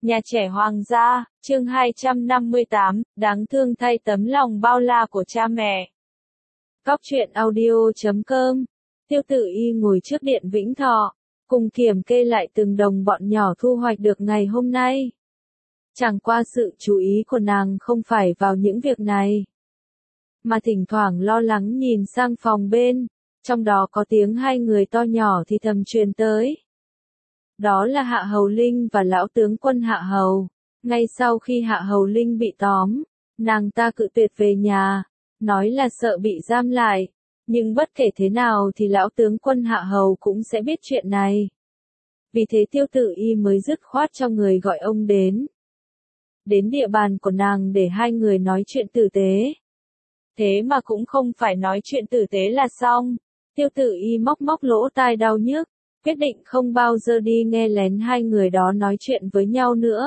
Nhà trẻ hoàng gia, chương 258, đáng thương thay tấm lòng bao la của cha mẹ. Cóc truyện audio.com. Tiêu Tử Y ngồi trước điện Vĩnh Thọ, cùng kiểm kê lại từng đồng bọn nhỏ thu hoạch được ngày hôm nay. Chẳng qua sự chú ý của nàng không phải vào những việc này, mà thỉnh thoảng lo lắng nhìn sang phòng bên, trong đó có tiếng hai người to nhỏ thì thầm truyền tới. Đó là Hạ Hầu Linh và lão tướng quân Hạ Hầu. Ngay sau khi Hạ Hầu Linh bị tóm, nàng ta cự tuyệt về nhà, nói là sợ bị giam lại. Nhưng bất kể thế nào thì lão tướng quân Hạ Hầu cũng sẽ biết chuyện này. Vì thế Tiêu Tử Y mới dứt khoát cho người gọi ông đến địa bàn của nàng để hai người nói chuyện tử tế. Thế mà cũng không phải nói chuyện tử tế là xong. Tiêu Tử Y móc lỗ tai đau nhức, quyết định không bao giờ đi nghe lén hai người đó nói chuyện với nhau nữa.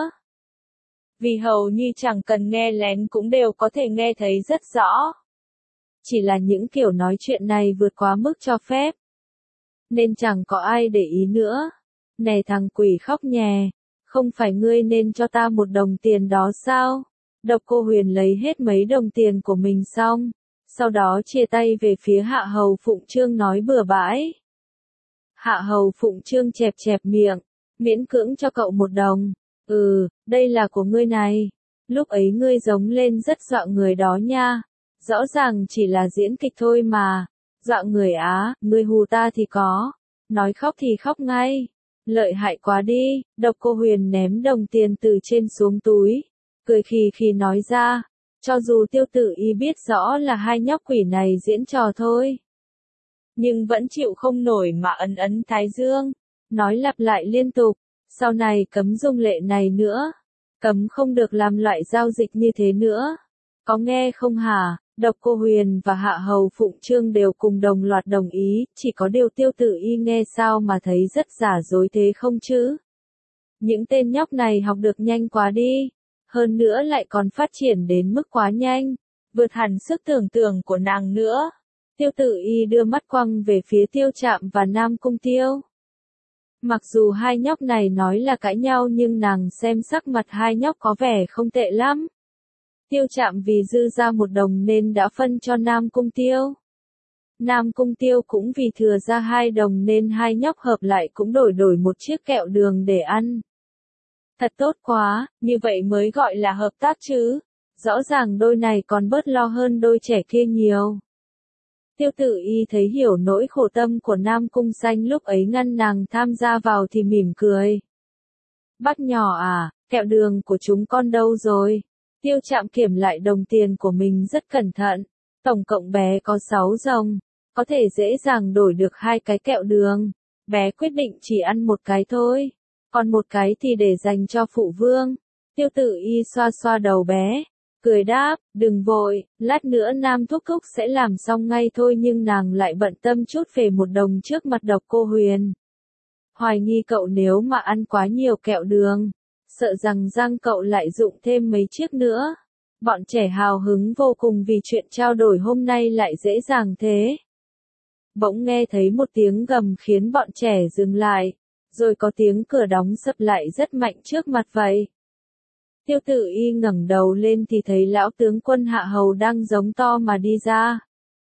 Vì hầu như chẳng cần nghe lén cũng đều có thể nghe thấy rất rõ. Chỉ là những kiểu nói chuyện này vượt quá mức cho phép, nên chẳng có ai để ý nữa. Này thằng quỷ khóc nhè, không phải ngươi nên cho ta 1 đồng tiền đó sao? Độc Cô Huyền lấy hết mấy đồng tiền của mình xong, sau đó chia tay về phía Hạ Hầu Phụng Trương nói bừa bãi. Hạ Hầu Phụng Trương chẹp miệng, miễn cưỡng cho cậu 1 đồng. Đây là của ngươi này. Lúc ấy ngươi giống lên rất dọa người đó nha. Rõ ràng chỉ là diễn kịch thôi mà. Dọa người á, ngươi hù ta thì có. Nói khóc thì khóc ngay. Lợi hại quá đi. Độc Cô Huyền ném đồng tiền từ trên xuống túi, cười khì nói ra. Cho dù Tiêu Tử Y biết rõ là hai nhóc quỷ này diễn trò thôi, nhưng vẫn chịu không nổi mà ấn thái dương, nói lặp lại liên tục, sau này cấm dùng lệ này nữa, cấm không được làm loại giao dịch như thế nữa. Có nghe không hả? Độc Cô Huyền và Hạ Hầu Phụng Trương đều cùng đồng loạt đồng ý, chỉ có điều Tiêu Tử Y nghe sao mà thấy rất giả dối thế không chứ? Những tên nhóc này học được nhanh quá đi, hơn nữa lại còn phát triển đến mức quá nhanh, vượt hẳn sức tưởng tượng của nàng nữa. Tiêu Tử Y đưa mắt quăng về phía Tiêu Trạm và Nam Cung Tiêu. Mặc dù hai nhóc này nói là cãi nhau nhưng nàng xem sắc mặt hai nhóc có vẻ không tệ lắm. Tiêu Trạm vì dư ra 1 đồng nên đã phân cho Nam Cung Tiêu. Nam Cung Tiêu cũng vì thừa ra 2 đồng nên hai nhóc hợp lại cũng đổi 1 chiếc kẹo đường để ăn. Thật tốt quá, như vậy mới gọi là hợp tác chứ. Rõ ràng đôi này còn bớt lo hơn đôi trẻ kia nhiều. Tiêu Tử Y thấy hiểu nỗi khổ tâm của Nam Cung Xanh lúc ấy ngăn nàng tham gia vào thì mỉm cười. Bác nhỏ à, kẹo đường của chúng con đâu rồi? Tiêu Trạm kiểm lại đồng tiền của mình rất cẩn thận. Tổng cộng bé có 6 đồng, có thể dễ dàng đổi được 2 cái kẹo đường. Bé quyết định chỉ ăn 1 cái thôi, còn 1 cái thì để dành cho phụ vương. Tiêu Tử Y xoa đầu bé, cười đáp, đừng vội, lát nữa Nam Thúc Thúc sẽ làm xong ngay thôi, nhưng nàng lại bận tâm chút về 1 đồng trước mặt Độc Cô Huyền. Hoài nghi cậu nếu mà ăn quá nhiều kẹo đường, sợ rằng răng cậu lại rụng thêm mấy chiếc nữa. Bọn trẻ hào hứng vô cùng vì chuyện trao đổi hôm nay lại dễ dàng thế. Bỗng nghe thấy một tiếng gầm khiến bọn trẻ dừng lại, rồi có tiếng cửa đóng sập lại rất mạnh trước mặt vậy. Tiêu Tử Y ngẩng đầu lên thì thấy lão tướng quân Hạ Hầu đang giống to mà đi ra.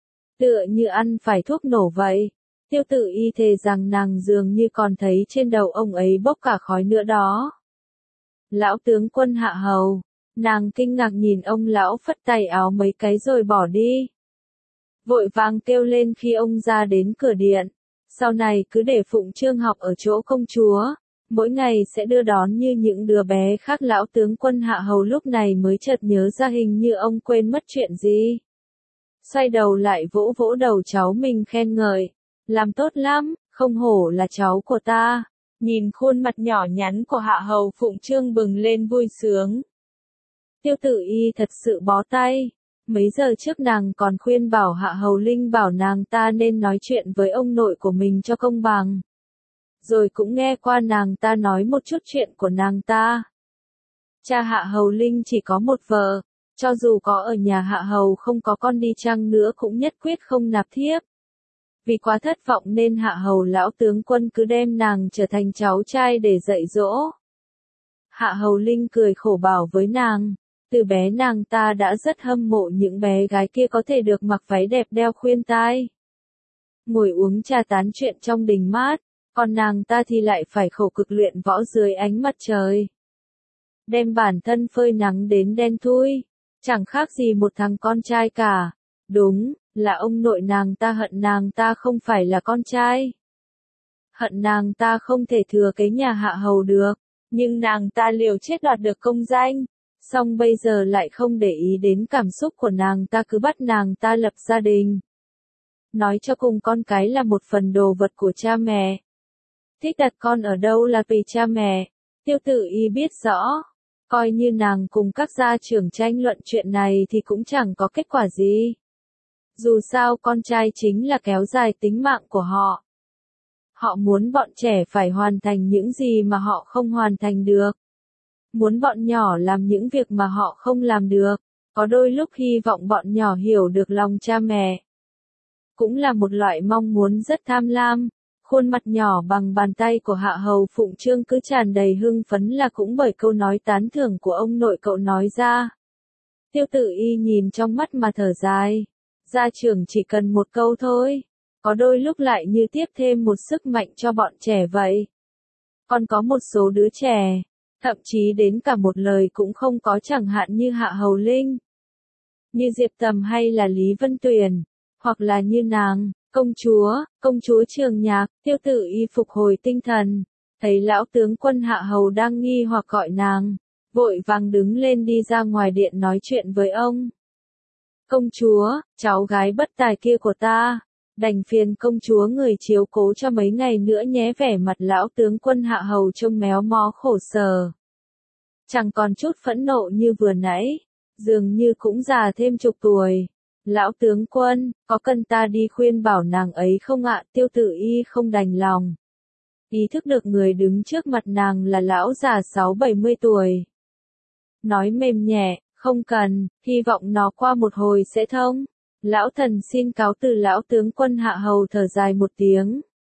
Tựa như ăn phải thuốc nổ vậy. Tiêu Tử Y thề rằng nàng dường như còn thấy trên đầu ông ấy bốc cả khói nữa đó. Lão tướng quân Hạ Hầu, nàng kinh ngạc nhìn ông lão phất tay áo mấy cái rồi bỏ đi. Vội vàng kêu lên khi ông ra đến cửa điện. Sau này cứ để Phụng Trương học ở chỗ công chúa, mỗi ngày sẽ đưa đón như những đứa bé khác. Lão tướng quân Hạ Hầu lúc này mới chợt nhớ ra hình như ông quên mất chuyện gì. Xoay đầu lại vỗ đầu cháu mình khen ngợi. Làm tốt lắm, không hổ là cháu của ta. Nhìn khuôn mặt nhỏ nhắn của Hạ Hầu Phụng Trương bừng lên vui sướng. Tiêu Tử Y thật sự bó tay. Mấy giờ trước nàng còn khuyên bảo Hạ Hầu Linh bảo nàng ta nên nói chuyện với ông nội của mình cho công bằng. Rồi cũng nghe qua nàng ta nói một chút chuyện của nàng ta. Cha Hạ Hầu Linh chỉ có 1 vợ, cho dù có ở nhà Hạ Hầu không có con đi chăng nữa cũng nhất quyết không nạp thiếp. Vì quá thất vọng nên Hạ Hầu lão tướng quân cứ đem nàng trở thành cháu trai để dạy dỗ. Hạ Hầu Linh cười khổ bảo với nàng, từ bé nàng ta đã rất hâm mộ những bé gái kia có thể được mặc váy đẹp đeo khuyên tai. Ngồi uống trà tán chuyện trong đình mát, còn nàng ta thì lại phải khổ cực luyện võ dưới ánh mặt trời. Đem bản thân phơi nắng đến đen thui, chẳng khác gì một thằng con trai cả. Đúng, là ông nội nàng ta hận nàng ta không phải là con trai. Hận nàng ta không thể thừa kế nhà Hạ Hầu được, nhưng nàng ta liều chết đoạt được công danh, song bây giờ lại không để ý đến cảm xúc của nàng ta, cứ bắt nàng ta lập gia đình. Nói cho cùng con cái là một phần đồ vật của cha mẹ. Thích đặt con ở đâu là tùy cha mẹ. Tiêu Tử Y biết rõ, coi như nàng cùng các gia trưởng tranh luận chuyện này thì cũng chẳng có kết quả gì. Dù sao con trai chính là kéo dài tính mạng của họ. Họ muốn bọn trẻ phải hoàn thành những gì mà họ không hoàn thành được. Muốn bọn nhỏ làm những việc mà họ không làm được. Có đôi lúc hy vọng bọn nhỏ hiểu được lòng cha mẹ. Cũng là một loại mong muốn rất tham lam. Khuôn mặt nhỏ bằng bàn tay của Hạ Hầu Phụng Trương cứ tràn đầy hưng phấn là cũng bởi câu nói tán thưởng của ông nội cậu nói ra. Tiêu Tử Y nhìn trong mắt mà thở dài. Gia trưởng chỉ cần một câu thôi. Có đôi lúc lại như tiếp thêm một sức mạnh cho bọn trẻ vậy. Còn có một số đứa trẻ, thậm chí đến cả một lời cũng không có, chẳng hạn như Hạ Hầu Linh, như Diệp Tầm hay là Lý Vân Tuyền, hoặc là như nàng, công chúa Trường Nhạc. Tiêu Tử Y phục hồi tinh thần, thấy lão tướng quân Hạ Hầu đang nghi hoặc gọi nàng, vội vàng đứng lên đi ra ngoài điện nói chuyện với ông. Công chúa, cháu gái bất tài kia của ta, đành phiền công chúa người chiếu cố cho mấy ngày nữa nhé. Vẻ mặt lão tướng quân Hạ Hầu trông méo mó khổ sở. Chẳng còn chút phẫn nộ như vừa nãy, dường như cũng già thêm chục tuổi. Lão tướng quân, có cần ta đi khuyên bảo nàng ấy không ạ? Tiêu Tử Y không đành lòng. Ý thức được người đứng trước mặt nàng là lão già 60-70 tuổi. Nói mềm nhẹ, không cần, hy vọng nó qua một hồi sẽ thông. Lão thần xin cáo từ. Lão tướng quân Hạ Hầu thở dài một tiếng,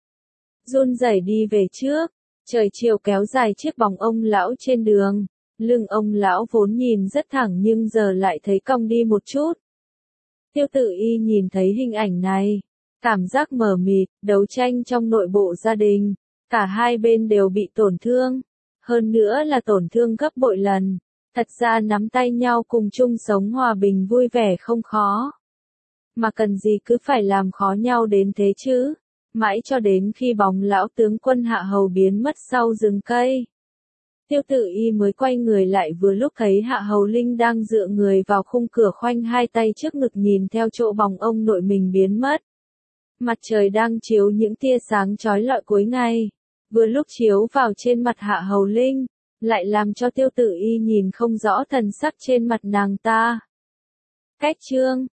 run rẩy đi về trước. Trời chiều kéo dài chiếc bóng ông lão trên đường. Lưng ông lão vốn nhìn rất thẳng nhưng giờ lại thấy cong đi một chút. Tiêu Tử Y nhìn thấy hình ảnh này, cảm giác mờ mịt. Đấu tranh trong nội bộ gia đình, cả hai bên đều bị tổn thương, hơn nữa là tổn thương gấp bội lần. Thật ra nắm tay nhau cùng chung sống hòa bình vui vẻ không khó. Mà cần gì cứ phải làm khó nhau đến thế chứ? Mãi cho đến khi bóng lão tướng quân Hạ Hầu biến mất sau rừng cây, Tiêu Tử Y mới quay người lại, vừa lúc thấy Hạ Hầu Linh đang dựa người vào khung cửa khoanh hai tay trước ngực nhìn theo chỗ bóng ông nội mình biến mất. Mặt trời đang chiếu những tia sáng chói lọi cuối ngày, vừa lúc chiếu vào trên mặt Hạ Hầu Linh, lại làm cho Tiêu Tử Y nhìn không rõ thần sắc trên mặt nàng ta. Cách chương